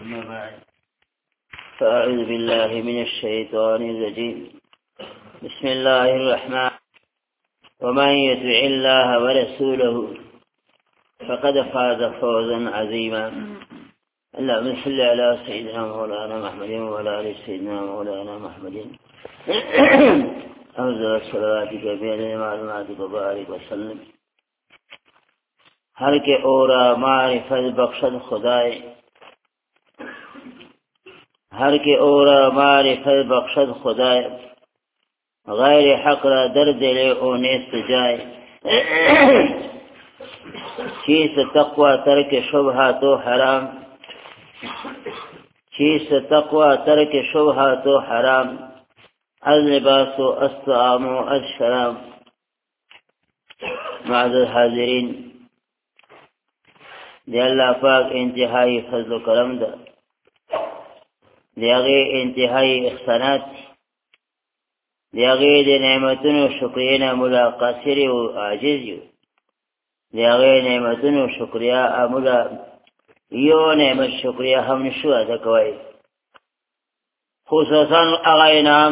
أما بعد فأعوذ بالله من الشيطان الرجيم بسم الله الرحمن ومن يطع الله ورسوله فقد فاز فوزا عظيما اللهم صل على سيدنا مولانا محمد وعلى آل سيدنا مولانا محمد أفضل صلواتك بين معلوماتك وبارك وسلم ہر کے اورا معرفت بخشد خدائے ہر کے اورا معرفت بخشد خدائے غیر حق را در دلے او نیست جائے چیز تقوی ترک شبہات و حرام چیز تقوی ترک شبہات و حرام اللباس و الطعام و الشراب معذر حاضرین دی اللہ پاک انتہائی فضل و کرم دا دی اغی انتہائی احسانات دی اغی دی نعمتن و شکرین مولا قاصر و عاجز یو دی اغی نعمتن و شکریہ مولا یو نعمت شکریہ ہم نشو ادا کوئی خصوصا اغی نام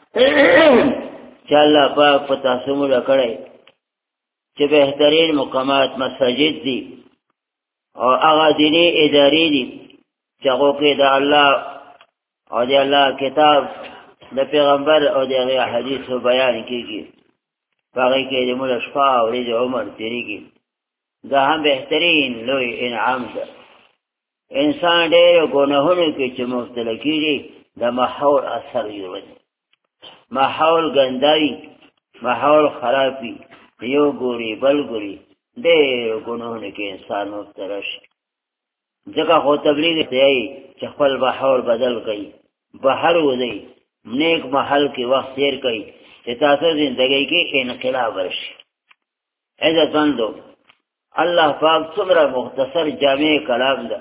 چا اللہ پاک پتاسو مولا کڑی چا بہترین مقامات مساجد دی اور اغا دینی اداری دی چاگو کے دا اللہ اور دی اللہ کتاب دا پیغمبر اور دی اغی حدیث و بیان کی باقی کے دی مولا شفا اور دی عمر تیری کی دا ہم بہترین لوی انعام دا انسان دیر گناہوں کی چا مبتلکی دی دا محول اثر یوز محول گندائی محول خرابی یو گوری بل گوری دیر گناہوں کے انسان مبتلا شي ځکه خو تبلیغ دی چې خپل بحول بدل کړي بهر وځي نیک محل کې وخت تیر کړي چې تاسو زندګۍ کې انقلاب ورشي عزتمندو الله پاک څومره مختصر جامع کلام ده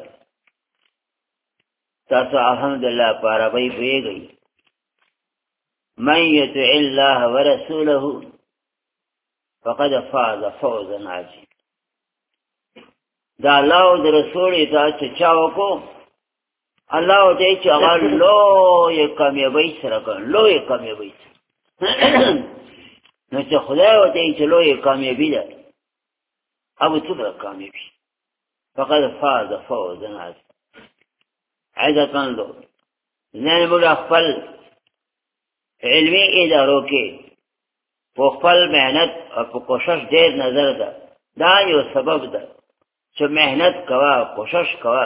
تاسو الحمدلله په عربی پوهیږئ من یطع الله ورسوله فقد فاز فوزا عظیما دا الله او رسول اطاعت چاو کو الله دې چې هغه لوی کامیابی سره کړ لوی کامیابی نو چې خدای دې چې لوی کامیابی ده ابو څومره کامیابی فقد فاز فوزا عظیما عزتمندو نه موږ خپل علمي ادارو کې په خپل مهنت او په کوشش ډېر نظر ده دا یو سبب ده چې مهنت کوا کوشش کوا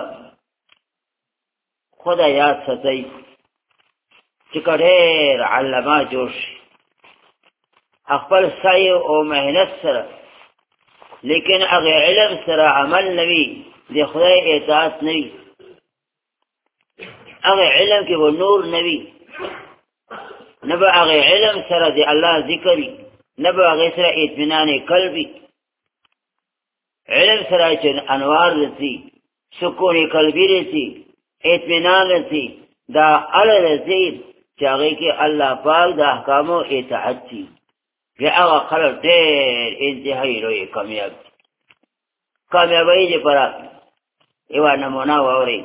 خدای یاد ساتي چې ډېر علما جوړ شي خپل سعی او مهنت سره لیکن هغه علم سره عمل نوي د خدای اطاعت نوي هغه علم کې و نور نوي نبا هغه علم سره دی الله ذکرې نبا هغه سره اطمینان قلبي علم سره چې انوار لسی سکون قلبي لسی اطمینان لسی دا ال لسی چې هغه کې الله پاک د احکامو اطاعت دي بیا هغه خلک ډېر انتهایی لوی کامیابی دې پر یو نمونه ووري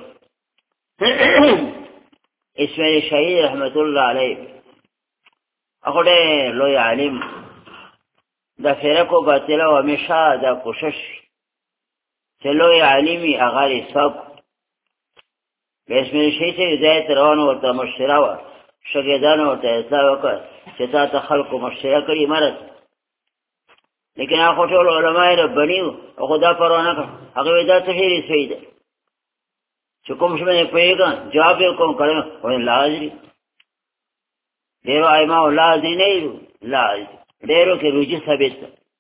اسماعیل شهید رحمت الله علیه اخوڑے لوی عالم دا فرقو باطلہ و ہمیشہ دا کوشش چه لوی عالمی اغاری سب بیسمی شئی سے ہدایت روانو ورطا مشترہ و شگیدانو ورطا اطلاع وکر چه تا تا خلقو مشترہ کری مرد لیکن آخو چول علماء ربانیو اخو دا پروانا کر اقوی دا تخیری سویده چه کمش میں پیگان جوابی کم کرن وین لازری دیرو ایماو لازی نیرو لازی دیرو که روجی ثابت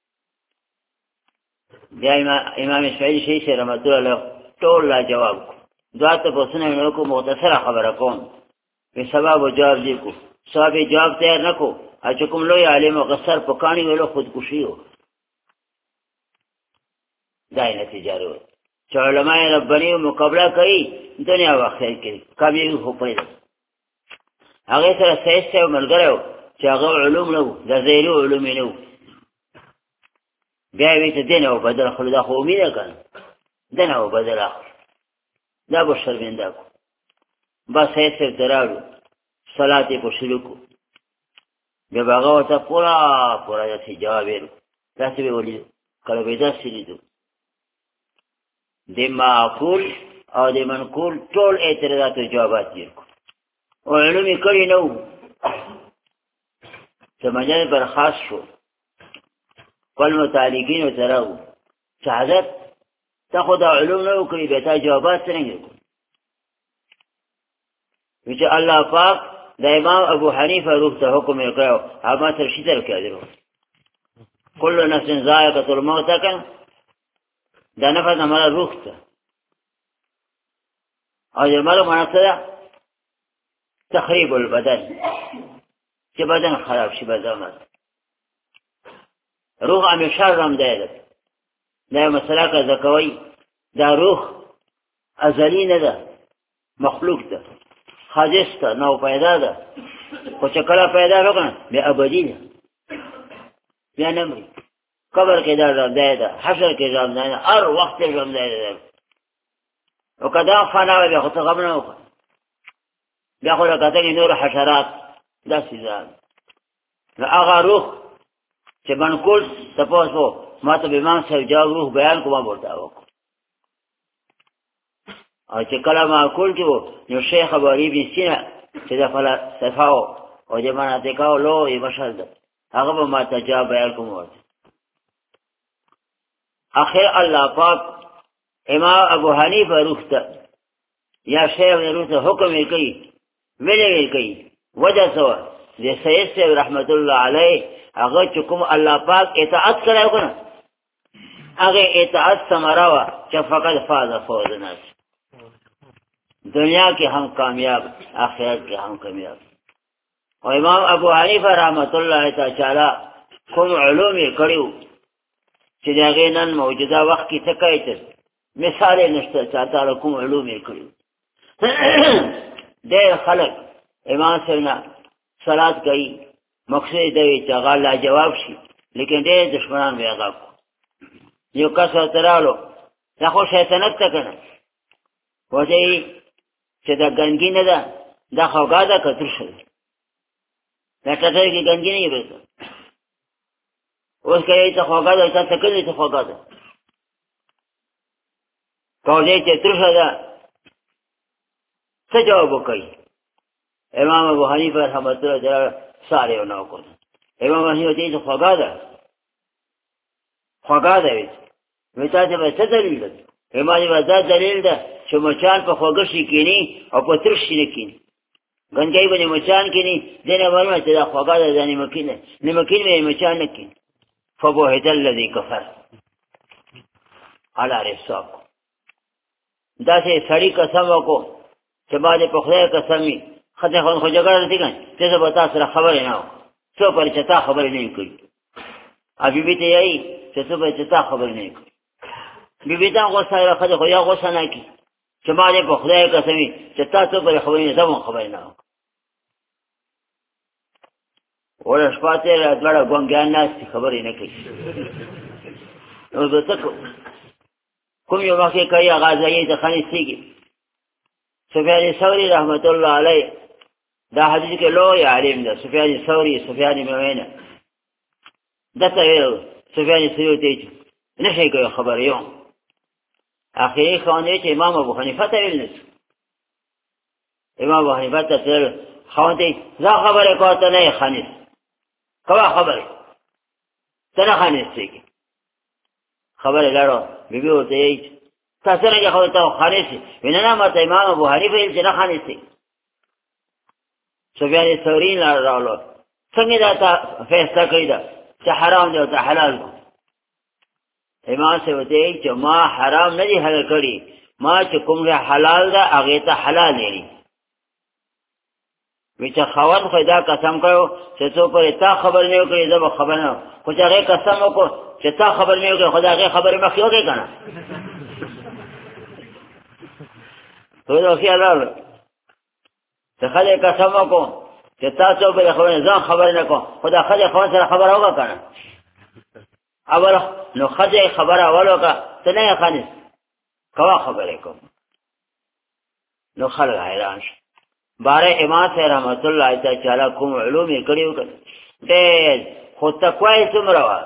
بیا امام اسماعیل شیخ رحمت الله ټول لا جواب کو دعا ته پوښتنه مې وکړه مختصره خبره کوم په سبب جواب دی کو صاحب جواب تیار نکو چې کوم لوی عالم او قصر په کانی ویلو خودکشي و دای نتیجه ورو چې علماء ربانی مقابله کوي دنیا وخت کې کامیابی هو پیدا هغه سره سیاسي ملګرو چې هغه علوم نو د زیرو علوم نو بیا وی ته دین او بدل خلدا خو امید کړه دین او بدل دا به شرمنده کو بس ایسے تراړو صلات یې په شروع کو بیا به هغه ورته پوره داسې جواب ویلو داسې به ولیدو کله به یې داسې لیدو د معقول او د منقول ټول اعتراضات او جوابات یې کړو او علوم یې کړي نه وو چې مجال برخاست شو خپل متعلقینو سره وو چې حضرت تا خو دا علوم نه وکړي بیا تا جوابات څرنګه کړو چې الله پاک د امام ابو حنیفه روح ته حکم یې کړو هغه تر شي تر کېدلو کل نفس ذائقة الموت کن دا نفس هغه روح ته او د مرګ معنی څه ده تخریب البدن چې بدن خراب شي بدن روح همیشه رم دی دا مسله که زکوي دا روح ازلی نه ده مخلوق ده حادث ده نو پیدا ده خو چې کله پیدا وکړه بیا ابدي ده بیا نه مري قبر کې دا ژوندی ده حشر کې ژوندی ده هر وخت یې ژوندی ده او که دا فنا وي بیا خو څه غم نه وکړه بیا خو لکه څنګه نور حشرات داسې ځان نو هغه روح چې منقول تپوس وو ما ته امام صاحب جواب روح بیان کوم ورته وکړو او چې کله معقول کې وو نو شیخ ابو ابي سینا چې د فلسفه او د منطقو لوی مشر ده هغه به ما ته جواب بیان کوم ورته اخر الله پاک امام ابو حنیفه روح ته یا شیخ روح ته حکم یې کوي ویلې یې کوي وجه سوا د سید صاحب رحمت الله علیه هغه چې کوم الله پاک اطاعت کړو کنه هغه اطاعت ثمره وا چې فقط فاز فوز نه دنیا کې هم کامیاب آخرت کې هم کامیاب او امام ابو حنیفه رحمت الله تعالی کوم علوم یې کړیو چې هغه نن موجوده وخت کې څه کوي مثال نشته چې تعالی کوم علوم یې کړیو ډېر خلک امام سره صلات کوي مقصد دی چې هغه لا جواب شي لیکن ډېر دشمنان به هغه یو کس ترالو دا خو شیطانت ته کنه وځي چې دا ګنګی نه ده دا خوګه ده کتر شي دا کته کې ګنګی نه وي اوس کې ته خوګه ده ته کله ته خوګه ده کوجه چې تر شي دا څه جواب وکړي امام ابو حنیفه رحمۃ اللہ تعالی ساره نو کو امام حنیفه دې خوګه ده وتا ته څه دلیل ده امام ودا دلیل ده چې مچان په خوګه شي کینی او په تر شي نه کینی ګنګای باندې مچان کینی دنه ورما چې دا خوګه ده ځنی مکینه نه مکینه مچان نه کینی فبوهد الذی کفر علی رساق دا چې سړی قسم وکړو چې باندې په خدای قسمی خدای خو جګړه دي کنه ته به تاسو سره خبرې نه و څو پر چتا خبرې نه کوي ابي بي ته یې چې څو پر چتا خبرې نه کوي بي دا غوسه راخه خو یا غوسه نه کی چې باندې په خدای قسمی چې تاسو پر خبرې نه زمو خبرې نه ولا شپاته راځړه ګونګان نه خبرې نه کوي نو زه څه کوم یو وخت کوي غازی ته خانسيږي سفیان ثوری رحمت الله علیه دا حدیث کې لوی عالم ده سفیان ثوری سفیان موینه دته ویل سفیان ثوری ته نشي کوي خبر یو اخیری خانه چې امام ابو حنیفه ته ویل امام ابو حنیفه ته ویل خانه زه خبره کوته نه خانه کوا خبره څنګه خانه سيږي خبره لارو بیبي وته تاسو نه خو ته خانسي ویننه ماته امام ابو حنیفه یې نه خانسي سفیان ثوری راولو څنګه دا فیصله کړی دا چې حرام دی او ته حلال دی امام سے وته چې ما حرام نه دی حلال کړی ما چې کوم حلال ده هغه ته حلال دی وچ خوان خو دا قسم کړو چې څو پر تا خبر نه وکړي زه خبر نه خو چې هغه قسم وکړو چې تا خبر نه وکړي خدای هغه خبر مخ یو کې کنه ته دا خیال ته خلک قسم وکړو چې تاسو به خبر ځان خبر نه کو خدای خدای خو سره خبر اوګه کنه اوله نو خدای خبر اولو کا ته نه خانس کوا خبرې کوم نو خلک حیران شي باره امام صاحب رحمت الله تعالی کوم علوم یې کړیو ډېر خو تقوا یې څومره وه.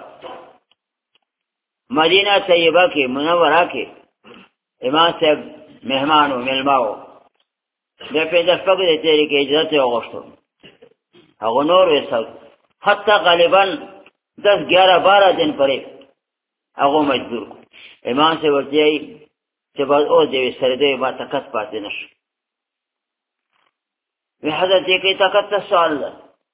مدینه طیبه کې منوره کې امام صاحب مهمان و مېلمه و، د پنځه شپږو د تېرې کې اجازت یې وغوښتو، هغه نور ویستل حتی غالبا 10-11-12 دن پرې هغه مجبور کړو. امام صاحب ورته وایي چې بس اوس دې سره دې ما طاقت پاتې نه شي. وی حضرت یې کې طاقت څه سوال ده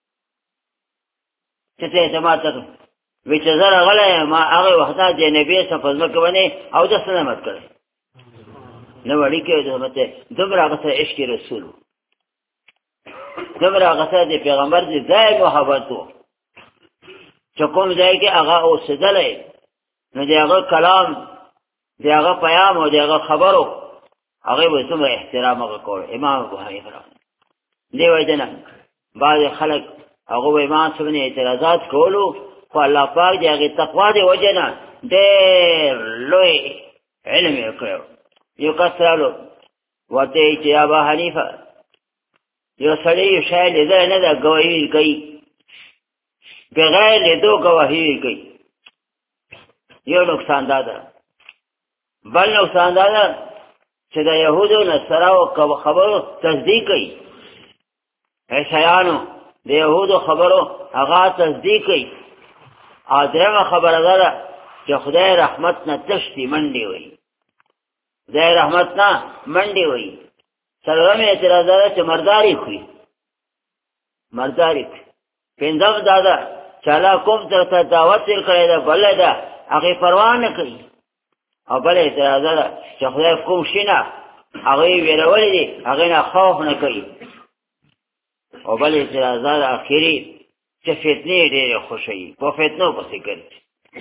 چې ته ما ته وی چې زه راغلی ما هغې وخت د نبي صلی په ځمکه باندې او د سلامت کړی نه وړي کې دومره هغه سره عشق رسول و، دومره هغه سره د پیغمبر د ځای محبت و چې کوم ځای کې هغه اوسېدلی نو د هغه کلام د هغه پیام او د هغه خبرو هغې به څومره احترام هغه کول. امام ابو حنیفه دې وجه نه بعضې خلک هغه به امام صاحب نه اعتراضات کولو، خو الله پاک د هغې تقوا د وجه نه ډېر لوی علم یې کړی. یو کس رالو ورته یې چې ابا حنیفه یو سړی یو شی لیدلی نه ده ګواهي کوي، بغیر لیدو ګواهي کوي. یو نقصان دا ده. بل نقصان دا ده چې د یهودو نصاراو خبرو تصدیق کوي، عیسیانو د یهودو خبرو هغه تصدیق کوي. او درېمه خبره دا ده چې خدای رحمت نه تښتي منډې وایي، خدای رحمت نه منډې وایي. څلورمه اعتراض دا ده چې مرداري خوري، مرداري خوري. پنځم دا ده چې الله کوم ته دعوت تېر کړی ده بله ده هغې پروا نه کوي. او بل اعتراض ده چې خدای کوم شي نه هغې ویرولي دي هغې نه خوف نه کوي. او بل اعتراض ده اخري چې فتنې ډېرې خوښوي، په فتنو پسې ګرځي.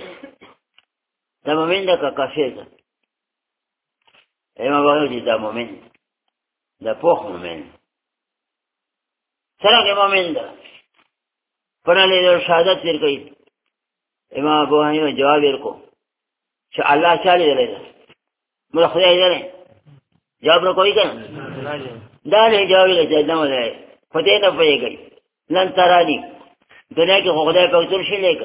د مؤمن ده که کافر ده؟ امام وایي دا مؤمن ده، پوخ مؤمن. څرنګه مؤمن ده؟ پنه لیدل شهادت ورکوي. امام ابو حنیفه جواب ورکړو چې الله چا لیدلی ده؟ موږ خدای لیدلی؟ جواب نه کوي که نه؟ دا نه جواب یې چې نه ولیدلی، خو دې نه پوهېږئ لن تراني دنیا کې خو خدای پاک ټول شي لیکن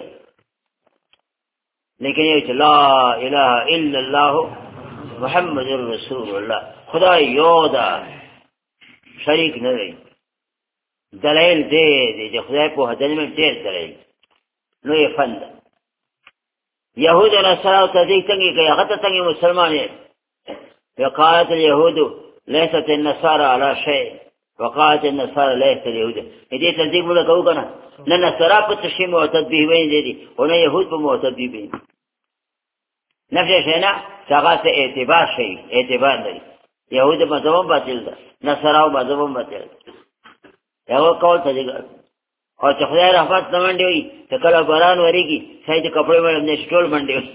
یو چې لا اله الا الله محمد رسول الله، خدای یو ده شریک نه دی. دلایل دې چې خدای په هدن مې ډېر دلایل نو یې فند. یهود او نصارا تصدیق څنګه کوي؟ هغه ته څنګه مسلمان یې؟ وقالت اليهود ليست النصارى على شيء وقالت النصارى ليست اليهود. دې تصدیق موږ کوو کنه؟ نه نصارا په تشي معتد به وي دي او نه يهود په معتد به. نفس شي نه څنګه څه اعتبار شي، اعتبار لري. يهود مذهب باطل ده، نصارا مذهب باطل ده. یو کول ته او چې خدای رحمت نه منډي وي ته کله باران وريږي سید کپڑے باندې نشټول منډي وي.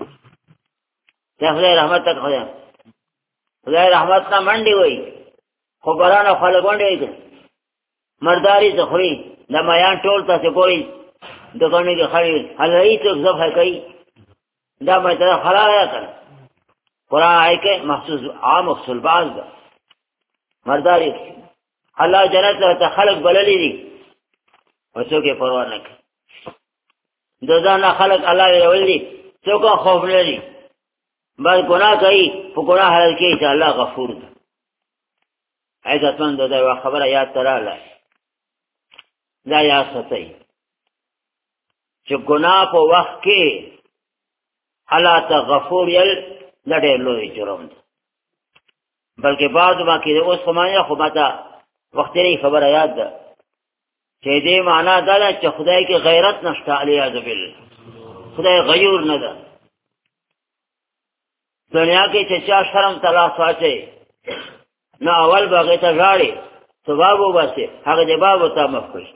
ته خدای رحمت ته خدای رحمت نه منډي وي خو باران خلک باندې وي. مرداري زخري د میان ټول تاسو کوی دغه کې خړې هلې ته ځفه کوي دا مې ته خلایا کړ. قرآن آئے کہ مخصوص عام مخصوص باز دا مرداری اللہ جنت ته خلق بللی دي وڅوک یې پروا نه کوي. دځانه خلق الله یې ولدي څوک خوف نه لري بس ګناه کوي په ګناه حلال کوي چې الله غفور دی. عزتمند دا خبره یاد تراله دا یا ستای چې ګناه په وخت کې الله ته غفور یل لړې لوی جرم ده. بلکې بعض ما کې اوس خمانه خو ماته وختي خبره یاد ده چې دې معنا دا ده چې خدای کې غیرت نشته علی اعوذ بالله. خدای غیور نه ده. دنیا کې چې چا شرم تلاش واچي نو اول باغې ته ژاړي ثواب وباسي هغه دې باب ته مفکوش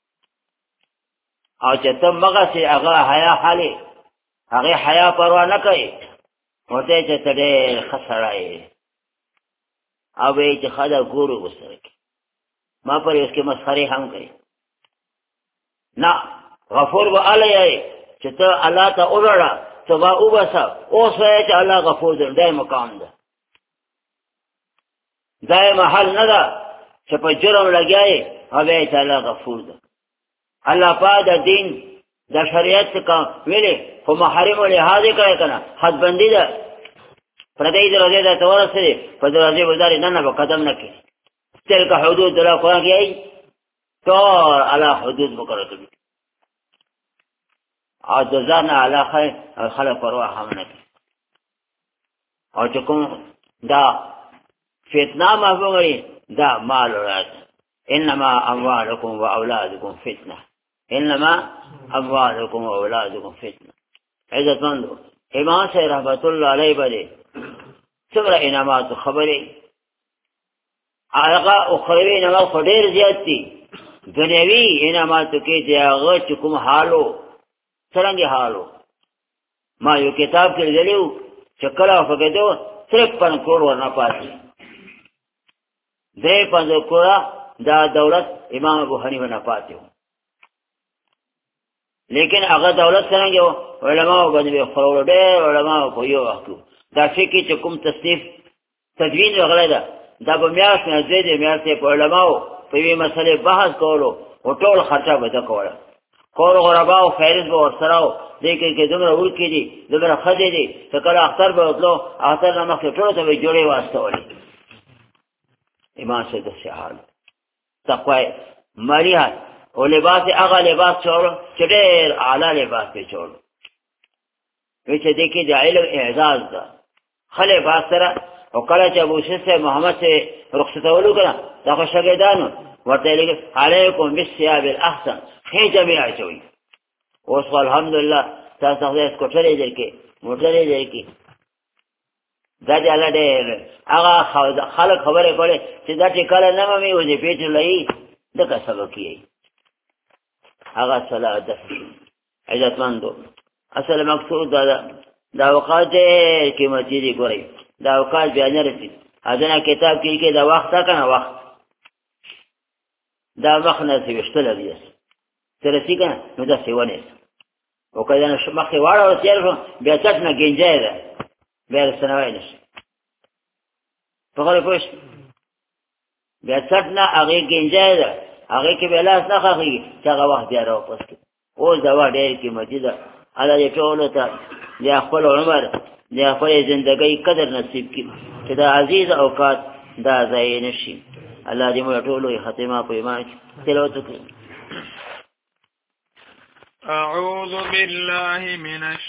او چې ته مغه سي هغه حیا حالي هغه حیا پروا نه کوي وته چې ته دې خسرای او به چې خدا ګورو وسره ما پر اس کې مسخري هم کوي. نه غفور و علی چې ته الله ته اورړه توبه وباسه اوس وایي چې الله غفور دی. دای مقام ده دای محل نه ده چې په جرم لګیای هغه تعالی غفور ده الله پاک د دین د شریعت څخه ویلې خو محرم له هاذ کوي کنه حد بندي ده پردې دروازه ده تورسه په دروازه وزاري نه به قدم نه کوي تلک حدود الله قرآن کې ای تو علی حدود مقرره دي او د ځان علی خلق پروا هم نه کوي او چې کوم دا فتنه مفهومي دا مال ورات انما اموالكم واولادكم فتنه انما اموالكم واولادكم فتنه عزت مندو امام صاحب رحمت الله علیه باندې څومره انعامات خبرې هغه اخروی انعامات خو ډېر زیات دي دنیوي انعاماتو کې چې هغه چې کوم حالو څرنګه حالو ما یو کتاب کې لیدلو چې کله وګورئ 53 کروڑ ورنه پاتې 53 کروڑ دا دولت امام ابو حنیفه نه پاتې لیکن هغه دولت څنګه علماء باندې خورو ډېر علماء په یو وخت دا شي چې کوم تصنیف تدوین وغیرہ دا به میاش نه دې میاش په علماء په یوه مسله بحث کولو او ټول خرچه به کوله خور غربا او فیرز به ورسره دې کې دومره ورکې دي دومره خدي دي چې کله اختر به وتلو اختر نه مخکې ټول ته جوړې واسطولې امام سید الشهاد تقوی مریحت او لباس هغه لباس چولو چې ډېر اعلی لباس په چولو چې دې کې د علم اعزاز ده خله باسره او کله چې ابو شیخ محمد سے رخصتولو کړه دا شاګردانو ورته لګي علیکم بالثياب الاحسن هي جميع چوي اوس الحمدلله تاسو هغه کوټلې درکې موټلې درکې دا دې الله دې هغه خلک خبره کوله چې دا ټکاله نه مې وځي پیټ لای دغه سبب کیږي هغه صلاح ده عزت مندو اصل مقصود دا وقات قیمتي دي ګورئ دا وقات بیان رسي اذن کتاب کې دا وخت کنه وخت دا وخت نه وشتل دی ترسي کنه نو دا سیونه او کله نه مخې واړه او تیر بیا څټ نه گنجای ده بیا سنوي نشي په غره پوښ بیا څټ نه هغه گنجای ده هغه کې بلاس نه خاږي چې هغه وخت بیا راو پس او دا و ډېر قیمتي ده الله دې ټول ته یا خپل عمر یا خپل ژوندۍ قدر نصیب کړي چې دا عزیز اوقات دا ځای نشي الله دې موږ ټول ختمه په ایمان تلاوت وکړي أعوذ بالله من